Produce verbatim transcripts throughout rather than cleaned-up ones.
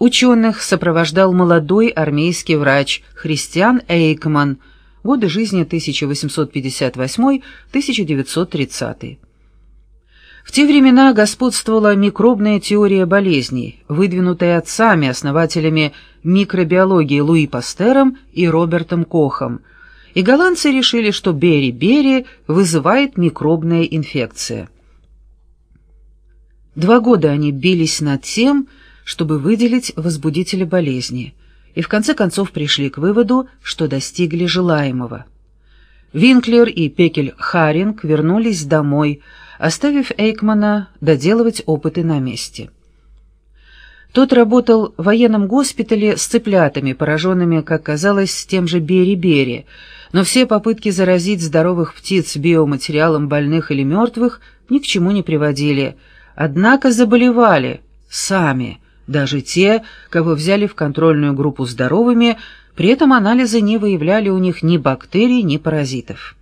Ученых сопровождал молодой армейский врач Христиан Эйкман, годы жизни тысяча восемьсот пятьдесят восьмой — тысяча девятьсот тридцатый. В те времена господствовала микробная теория болезней, выдвинутая отцами, основателями микробиологии Луи Пастером и Робертом Кохом, и голландцы решили, что бери-бери вызывает микробная инфекция. Два года они бились над тем, чтобы выделить возбудители болезни, и в конце концов пришли к выводу, что достигли желаемого. Винклер и Пекель-Харинг вернулись домой, оставив Эйкмана доделывать опыты на месте. Тот работал в военном госпитале с цыплятами, пораженными, как казалось, тем же бери-бери, но все попытки заразить здоровых птиц биоматериалом больных или мертвых ни к чему не приводили, однако заболевали сами, даже те, кого взяли в контрольную группу здоровыми, при этом анализы не выявляли у них ни бактерий, ни паразитов.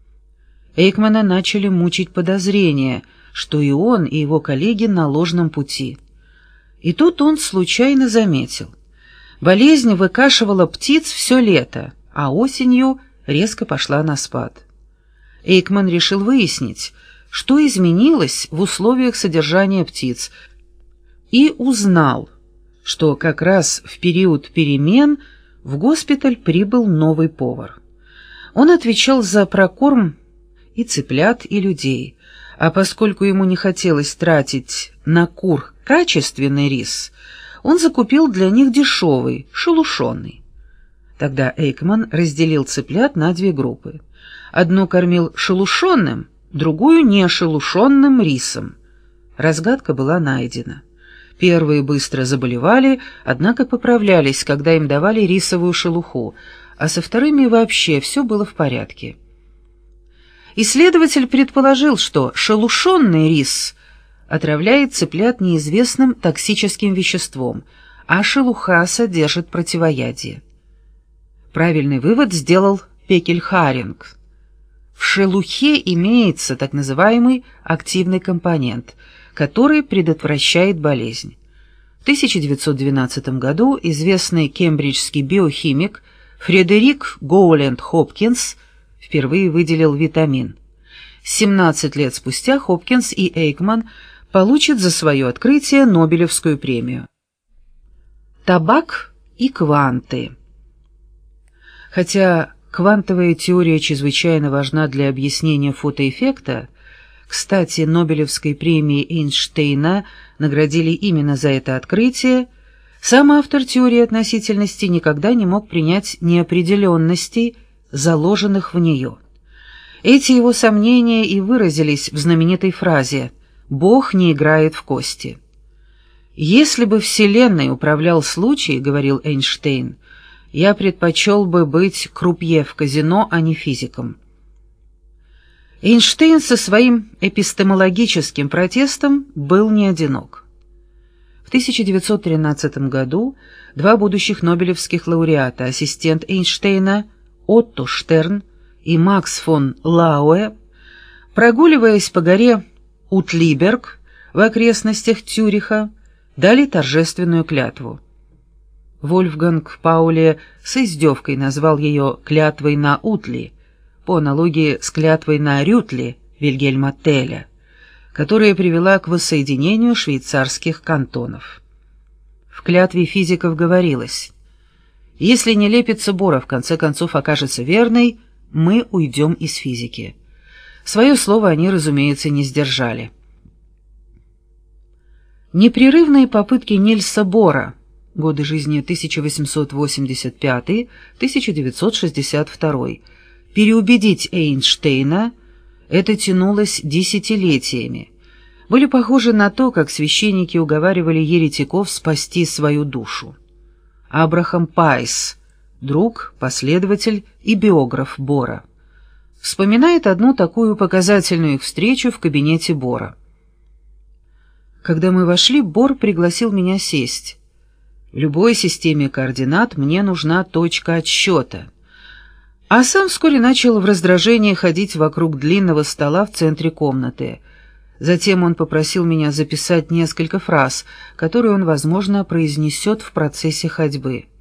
Эйкмана начали мучить подозрения, что и он, и его коллеги на ложном пути. И тут он случайно заметил. Болезнь выкашивала птиц все лето, а осенью резко пошла на спад. Эйкман решил выяснить, что изменилось в условиях содержания птиц, и узнал, что как раз в период перемен в госпиталь прибыл новый повар. Он отвечал за прокорм и цыплят, и людей, а поскольку ему не хотелось тратить на кур качественный рис, он закупил для них дешевый, шелушеный. Тогда Эйкман разделил цыплят на две группы. Одну кормил шелушенным, другую нешелушенным рисом. Разгадка была найдена. Первые быстро заболевали, однако поправлялись, когда им давали рисовую шелуху, а со вторыми вообще все было в порядке. Исследователь предположил, что шелушенный рис отравляет цыплят неизвестным токсическим веществом, а шелуха содержит противоядие. Правильный вывод сделал Пекель-Харинг. В шелухе имеется так называемый активный компонент, который предотвращает болезнь. В тысяча девятьсот двенадцатом году известный кембриджский биохимик Фредерик Гоуленд-Хопкинс впервые выделил витамин. семнадцать лет спустя Хопкинс и Эйкман получат за свое открытие Нобелевскую премию. Табак и кванты. Хотя квантовая теория чрезвычайно важна для объяснения фотоэффекта, кстати, Нобелевской премией Эйнштейна наградили именно за это открытие, сам автор теории относительности никогда не мог принять неопределенностей, заложенных в нее. Эти его сомнения и выразились в знаменитой фразе «Бог не играет в кости». «Если бы Вселенной управлял случай, — говорил Эйнштейн, — я предпочел бы быть крупье в казино, а не физиком». Эйнштейн со своим эпистемологическим протестом был не одинок. В тысяча девятьсот тринадцатом году два будущих нобелевских лауреата, ассистент Эйнштейна Отто Штерн и Макс фон Лауэ, прогуливаясь по горе Утлиберг в окрестностях Цюриха, дали торжественную клятву. Вольфганг Пауле с издевкой назвал ее «клятвой на Утли», по аналогии с клятвой на Рютли Вильгельма Телля, которая привела к воссоединению швейцарских кантонов. В клятве физиков говорилось: «Если нелепица Бора в конце концов окажется верной, мы уйдем из физики». Свое слово они, разумеется, не сдержали. Непрерывные попытки Нильса Бора, годы жизни тысяча восемьсот восемьдесят пятый — тысяча девятьсот шестьдесят второй, переубедить Эйнштейна, это тянулось десятилетиями, были похожи на то, как священники уговаривали еретиков спасти свою душу. Абрахам Пайс, друг, последователь и биограф Бора, вспоминает одну такую показательную их встречу в кабинете Бора. «Когда мы вошли, Бор пригласил меня сесть. В любой системе координат мне нужна точка отсчета». А сам вскоре начал в раздражении ходить вокруг длинного стола в центре комнаты. Затем он попросил меня записать несколько фраз, которые он, возможно, произнесет в процессе ходьбы.